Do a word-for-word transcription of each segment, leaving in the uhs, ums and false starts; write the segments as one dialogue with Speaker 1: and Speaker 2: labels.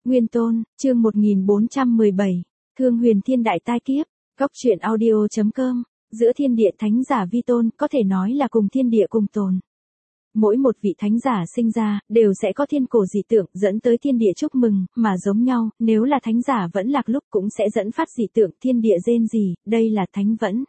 Speaker 1: Nguyên Tôn, chương một nghìn bốn trăm mười bảy, Thương Huyền Thiên đại tai kiếp, Góc truyện audio chấm com, giữa thiên địa thánh giả vi tôn, có thể nói là cùng thiên địa cùng tồn. Mỗi một vị thánh giả sinh ra, đều sẽ có thiên cổ dị tượng, dẫn tới thiên địa chúc mừng, mà giống nhau, nếu là thánh giả vẫn lạc lúc cũng sẽ dẫn phát dị tượng, thiên địa rên rỉ, đây là thánh vẫn.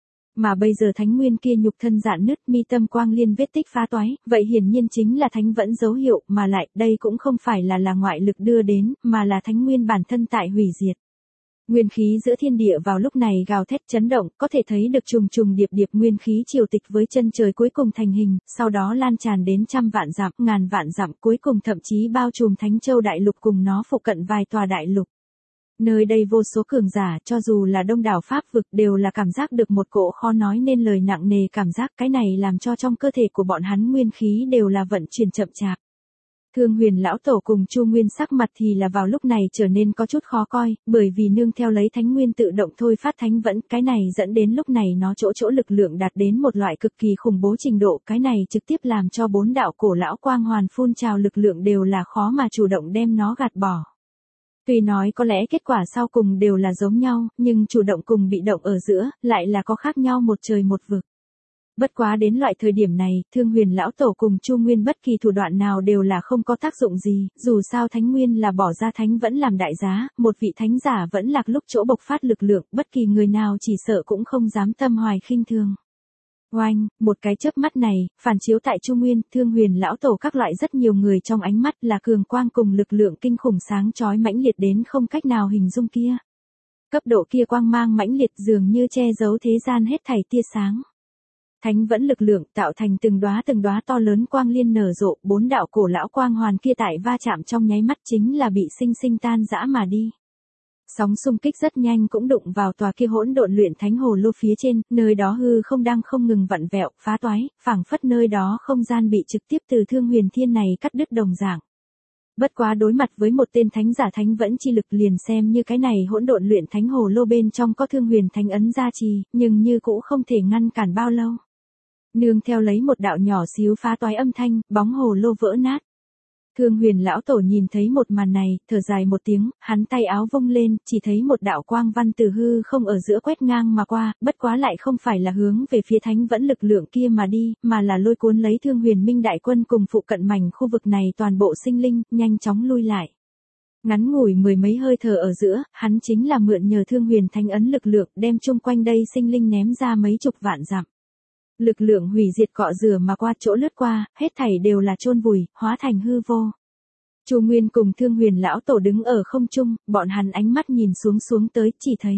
Speaker 1: Mà bây giờ thánh nguyên kia nhục thân rạn nứt, mi tâm quang liên vết tích phá toái, vậy hiển nhiên chính là thánh vẫn dấu hiệu, mà lại, đây cũng không phải là là ngoại lực đưa đến, mà là thánh nguyên bản thân tại hủy diệt. Nguyên khí giữa thiên địa vào lúc này gào thét chấn động, có thể thấy được trùng trùng điệp điệp nguyên khí triều tịch với chân trời cuối cùng thành hình, sau đó lan tràn đến trăm vạn dặm, ngàn vạn dặm, cuối cùng thậm chí bao trùm Thánh Châu đại lục cùng nó phụ cận vài tòa đại lục. Nơi đây vô số cường giả, cho dù là đông đảo pháp vực, đều là cảm giác được một cỗ khó nói nên lời nặng nề cảm giác, cái này làm cho trong cơ thể của bọn hắn nguyên khí đều là vận chuyển chậm chạp. Thương Huyền lão tổ cùng Chu Nguyên sắc mặt thì là vào lúc này trở nên có chút khó coi, bởi vì nương theo lấy thánh nguyên tự động thôi phát thánh vẫn, cái này dẫn đến lúc này nó chỗ chỗ lực lượng đạt đến một loại cực kỳ khủng bố trình độ, cái này trực tiếp làm cho bốn đạo cổ lão quang hoàn phun trào lực lượng đều là khó mà chủ động đem nó gạt bỏ. Tuy nói có lẽ kết quả sau cùng đều là giống nhau, nhưng chủ động cùng bị động ở giữa, lại là có khác nhau một trời một vực. Bất quá đến loại thời điểm này, Thương Huyền lão tổ cùng Chu Nguyên bất kỳ thủ đoạn nào đều là không có tác dụng gì, dù sao thánh nguyên là bỏ ra thánh vẫn làm đại giá, một vị thánh giả vẫn lạc lúc chỗ bộc phát lực lượng, bất kỳ người nào chỉ sợ cũng không dám tâm hoài khinh thường. Oanh, một cái chớp mắt này, phản chiếu tại Chu Nguyên, Thương Huyền lão tổ các loại rất nhiều người trong ánh mắt là cường quang cùng lực lượng kinh khủng sáng chói mãnh liệt đến không cách nào hình dung kia. Cấp độ kia quang mang mãnh liệt dường như che giấu thế gian hết thảy tia sáng. Thánh vẫn lực lượng tạo thành từng đóa từng đóa to lớn quang liên nở rộ, bốn đạo cổ lão quang hoàn kia tại va chạm trong nháy mắt chính là bị sinh sinh tan rã mà đi. Sóng xung kích rất nhanh cũng đụng vào tòa kia hỗn độn luyện thánh hồ lô phía trên, nơi đó hư không đang không ngừng vặn vẹo, phá toái, phảng phất nơi đó không gian bị trực tiếp từ Thương Huyền Thiên này cắt đứt đồng dạng. Bất quá đối mặt với một tên thánh giả thánh vẫn chi lực liền xem như cái này hỗn độn luyện thánh hồ lô bên trong có Thương Huyền Thánh ấn gia trì, nhưng như cũng không thể ngăn cản bao lâu. Nương theo lấy một đạo nhỏ xíu phá toái âm thanh, bóng hồ lô vỡ nát. Thương Huyền lão tổ nhìn thấy một màn này, thở dài một tiếng, hắn tay áo vung lên, chỉ thấy một đạo quang văn từ hư không ở giữa quét ngang mà qua, bất quá lại không phải là hướng về phía thánh vẫn lực lượng kia mà đi, mà là lôi cuốn lấy Thương Huyền Minh đại quân cùng phụ cận mảnh khu vực này toàn bộ sinh linh, nhanh chóng lui lại. Ngắn ngủi mười mấy hơi thở ở giữa, hắn chính là mượn nhờ Thương Huyền Thánh ấn lực lượng, đem chung quanh đây sinh linh ném ra mấy chục vạn dặm. Lực lượng hủy diệt cọ rửa mà qua chỗ lướt qua, hết thảy đều là chôn vùi, hóa thành hư vô. Chu Nguyên cùng Thương Huyền lão tổ đứng ở không trung, bọn hắn ánh mắt nhìn xuống xuống tới, chỉ thấy.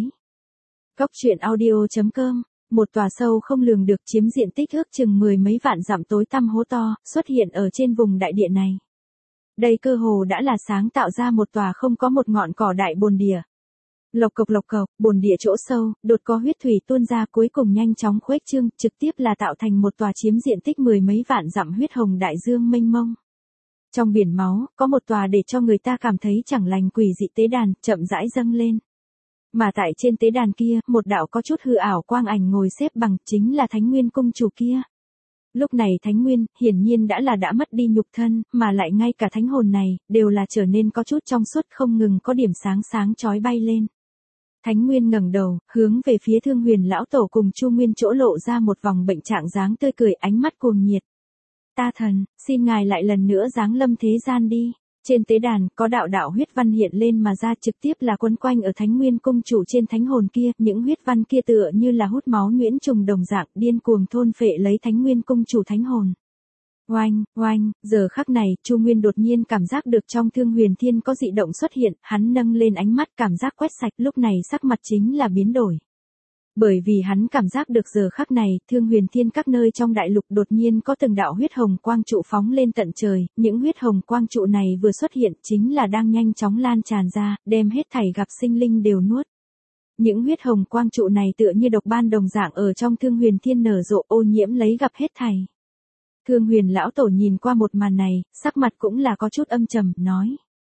Speaker 1: Góc truyện audio chấm com, một tòa sâu không lường được chiếm diện tích ước chừng mười mấy vạn dặm tối tăm hố to, xuất hiện ở trên vùng đại địa này. Đây cơ hồ đã là sáng tạo ra một tòa không có một ngọn cỏ đại bồn địa. Lộc cộc lộc cộc, bồn địa chỗ sâu, đột có huyết thủy tuôn ra cuối cùng nhanh chóng khuếch trương, trực tiếp là tạo thành một tòa chiếm diện tích mười mấy vạn dặm huyết hồng đại dương mênh mông. Trong biển máu, có một tòa để cho người ta cảm thấy chẳng lành quỷ dị tế đàn, chậm rãi dâng lên. Mà tại trên tế đàn kia, một đạo có chút hư ảo quang ảnh ngồi xếp bằng, chính là Thánh Nguyên cung chủ kia. Lúc này Thánh Nguyên, hiển nhiên đã là đã mất đi nhục thân, mà lại ngay cả thánh hồn này, đều là trở nên có chút trong suốt không ngừng có điểm sáng sáng chói bay lên. Thánh Nguyên ngẩng đầu, hướng về phía Thương Huyền lão tổ cùng Chu Nguyên chỗ lộ ra một vòng bệnh trạng dáng tươi cười, ánh mắt cuồng nhiệt. Ta thần, xin ngài lại lần nữa giáng lâm thế gian đi. Trên tế đàn, có đạo đạo huyết văn hiện lên mà ra trực tiếp là quấn quanh ở Thánh Nguyên cung chủ trên thánh hồn kia, những huyết văn kia tựa như là hút máu nhuyễn trùng đồng dạng, điên cuồng thôn phệ lấy Thánh Nguyên cung chủ thánh hồn. Oanh, oanh, giờ khắc này, Chu Nguyên đột nhiên cảm giác được trong Thương Huyền Thiên có dị động xuất hiện, hắn nâng lên ánh mắt cảm giác quét sạch, lúc này sắc mặt chính là biến đổi. Bởi vì hắn cảm giác được giờ khắc này, Thương Huyền Thiên các nơi trong đại lục đột nhiên có từng đạo huyết hồng quang trụ phóng lên tận trời, những huyết hồng quang trụ này vừa xuất hiện chính là đang nhanh chóng lan tràn ra, đem hết thảy gặp sinh linh đều nuốt. Những huyết hồng quang trụ này tựa như độc ban đồng dạng ở trong Thương Huyền Thiên nở rộ ô nhiễm lấy gặp hết thảy. Thương Huyền lão tổ nhìn qua một màn này, sắc mặt cũng là có chút âm trầm, nói.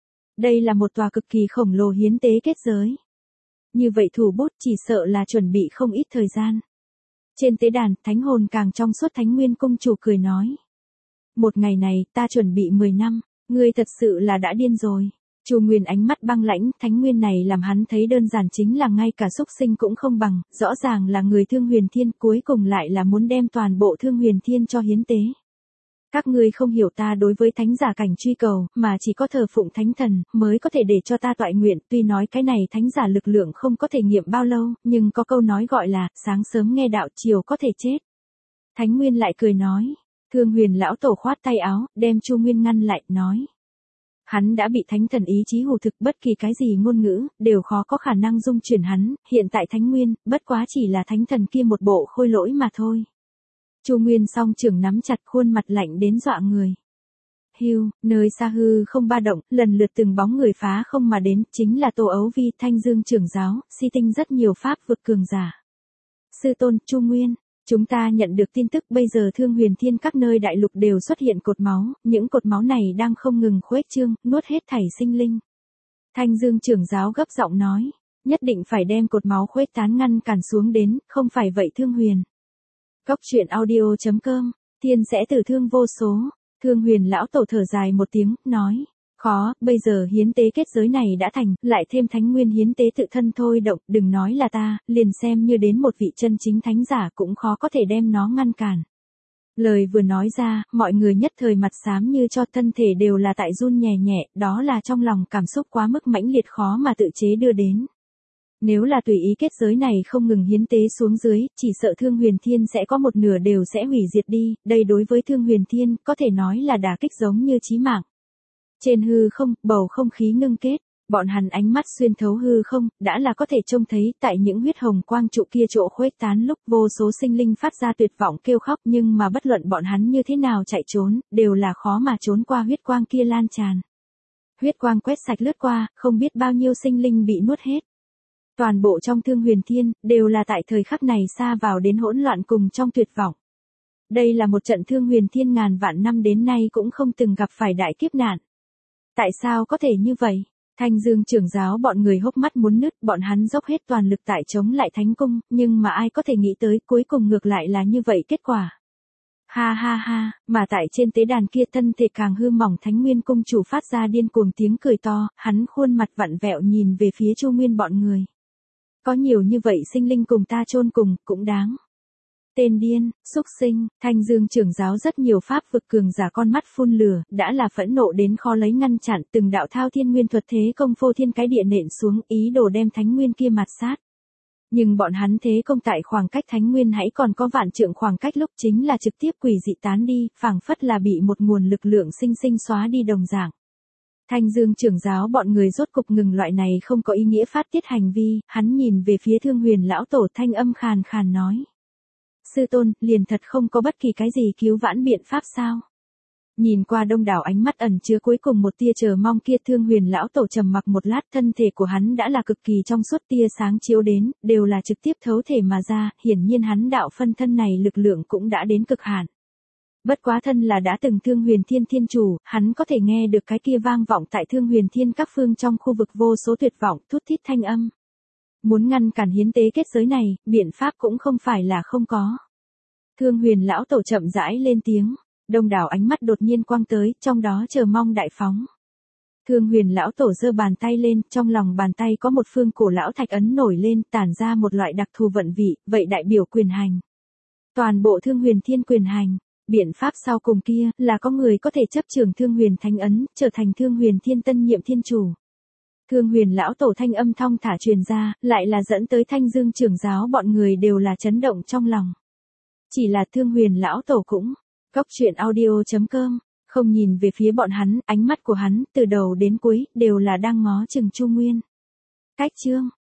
Speaker 1: Đây là một tòa cực kỳ khổng lồ hiến tế kết giới. Như vậy thủ bút chỉ sợ là chuẩn bị không ít thời gian. Trên tế đàn, thánh hồn càng trong suốt Thánh Nguyên cung chủ cười nói. Một ngày này, ta chuẩn bị mười năm, ngươi thật sự là đã điên rồi. Chu Nguyên ánh mắt băng lãnh, Thánh Nguyên này làm hắn thấy đơn giản chính là ngay cả súc sinh cũng không bằng, rõ ràng là người Thương Huyền Thiên, cuối cùng lại là muốn đem toàn bộ Thương Huyền Thiên cho hiến tế. Các ngươi không hiểu ta đối với thánh giả cảnh truy cầu, mà chỉ có thờ phụng thánh thần, mới có thể để cho ta toại nguyện, tuy nói cái này thánh giả lực lượng không có thể nghiệm bao lâu, nhưng có câu nói gọi là, sáng sớm nghe đạo chiều có thể chết. Thánh Nguyên lại cười nói, Thương Huyền lão tổ khoát tay áo, đem Chu Nguyên ngăn lại, nói. Hắn đã bị thánh thần ý chí hù thực, bất kỳ cái gì ngôn ngữ, đều khó có khả năng dung chuyển hắn, hiện tại Thánh Nguyên, bất quá chỉ là thánh thần kia một bộ khôi lỗi mà thôi. Chu Nguyên song trưởng nắm chặt, khuôn mặt lạnh đến dọa người. Hưu, nơi xa hư không ba động, lần lượt từng bóng người phá không mà đến, chính là Tô Ấu Vi, Thanh Dương trưởng giáo, si tinh rất nhiều pháp vực cường giả. Sư tôn, Chu Nguyên, chúng ta nhận được tin tức bây giờ Thương Huyền Thiên các nơi đại lục đều xuất hiện cột máu, những cột máu này đang không ngừng khuếch trương, nuốt hết thảy sinh linh. Thanh Dương trưởng giáo gấp giọng nói, nhất định phải đem cột máu khuếch tán ngăn cản xuống đến, không phải vậy Thương Huyền. Cốc truyện audio chấm com, thiên sẽ tử thương vô số. Thương Huyền lão tổ thở dài một tiếng, nói, khó, bây giờ hiến tế kết giới này đã thành, lại thêm Thánh Nguyên hiến tế tự thân thôi động, đừng nói là ta, liền xem như đến một vị chân chính thánh giả cũng khó có thể đem nó ngăn cản. Lời vừa nói ra, mọi người nhất thời mặt xám như cho, thân thể đều là tại run nhẹ nhẹ, đó là trong lòng cảm xúc quá mức mãnh liệt khó mà tự chế đưa đến. Nếu là tùy ý kết giới này không ngừng hiến tế xuống dưới, chỉ sợ Thương Huyền Thiên sẽ có một nửa đều sẽ hủy diệt đi, đây đối với Thương Huyền Thiên, có thể nói là đả kích giống như chí mạng. Trên hư không, bầu không khí ngưng kết, bọn hắn ánh mắt xuyên thấu hư không, đã là có thể trông thấy, tại những huyết hồng quang trụ kia chỗ khuếch tán lúc vô số sinh linh phát ra tuyệt vọng kêu khóc, nhưng mà bất luận bọn hắn như thế nào chạy trốn, đều là khó mà trốn qua huyết quang kia lan tràn. Huyết quang quét sạch lướt qua, không biết bao nhiêu sinh linh bị nuốt hết. Toàn bộ trong Thương Huyền Thiên, đều là tại thời khắc này xa vào đến hỗn loạn cùng trong tuyệt vọng. Đây là một trận Thương Huyền Thiên ngàn vạn năm đến nay cũng không từng gặp phải đại kiếp nạn. Tại sao có thể như vậy? Thanh Dương trưởng giáo bọn người hốc mắt muốn nứt, bọn hắn dốc hết toàn lực tại chống lại Thánh Cung, nhưng mà ai có thể nghĩ tới cuối cùng ngược lại là như vậy kết quả. Ha ha ha, mà tại trên tế đàn kia thân thể càng hư mỏng Thánh Nguyên cung chủ phát ra điên cuồng tiếng cười to, hắn khuôn mặt vặn vẹo nhìn về phía Chu Nguyên bọn người. Có nhiều như vậy sinh linh cùng ta chôn cùng, cũng đáng. Tên điên, xúc sinh, Thanh Dương trưởng giáo rất nhiều pháp vực cường giả con mắt phun lửa, đã là phẫn nộ đến khó lấy ngăn chặn, từng đạo thao thiên nguyên thuật thế công phô thiên cái địa nện xuống, ý đồ đem Thánh Nguyên kia mạt sát. Nhưng bọn hắn thế công tại khoảng cách Thánh Nguyên hãy còn có vạn trượng khoảng cách lúc chính là trực tiếp quỷ dị tán đi, phảng phất là bị một nguồn lực lượng sinh sinh xóa đi đồng dạng. Thanh Dương trưởng giáo bọn người rốt cục ngừng loại này không có ý nghĩa phát tiết hành vi, hắn nhìn về phía Thương Huyền lão tổ thanh âm khàn khàn nói. Sư tôn, liền thật không có bất kỳ cái gì cứu vãn biện pháp sao? Nhìn qua đông đảo ánh mắt ẩn chứa cuối cùng một tia chờ mong kia, Thương Huyền lão tổ trầm mặc một lát, thân thể của hắn đã là cực kỳ trong suốt, tia sáng chiếu đến, đều là trực tiếp thấu thể mà ra, hiển nhiên hắn đạo phân thân này lực lượng cũng đã đến cực hạn. Bất quá thân là đã từng Thương Huyền Thiên thiên chủ, hắn có thể nghe được cái kia vang vọng tại Thương Huyền Thiên các phương trong khu vực vô số tuyệt vọng, thút thít thanh âm. Muốn ngăn cản hiến tế kết giới này, biện pháp cũng không phải là không có. Thương Huyền lão tổ chậm rãi lên tiếng, đông đảo ánh mắt đột nhiên quang tới, trong đó chờ mong đại phóng. Thương Huyền lão tổ giơ bàn tay lên, trong lòng bàn tay có một phương cổ lão thạch ấn nổi lên, tản ra một loại đặc thù vận vị, vậy đại biểu quyền hành. Toàn bộ Thương Huyền Thiên quyền hành. Biện pháp sau cùng kia, là có người có thể chấp trường Thương Huyền Thánh ấn, trở thành Thương Huyền Thiên tân nhiệm thiên chủ. Thương Huyền lão tổ thanh âm thong thả truyền ra, lại là dẫn tới Thanh Dương trưởng giáo bọn người đều là chấn động trong lòng. Chỉ là Thương Huyền lão tổ cũng, cốc truyện audio chấm com, không nhìn về phía bọn hắn, ánh mắt của hắn, từ đầu đến cuối, đều là đang ngó chừng Chu Nguyên. Cách chương.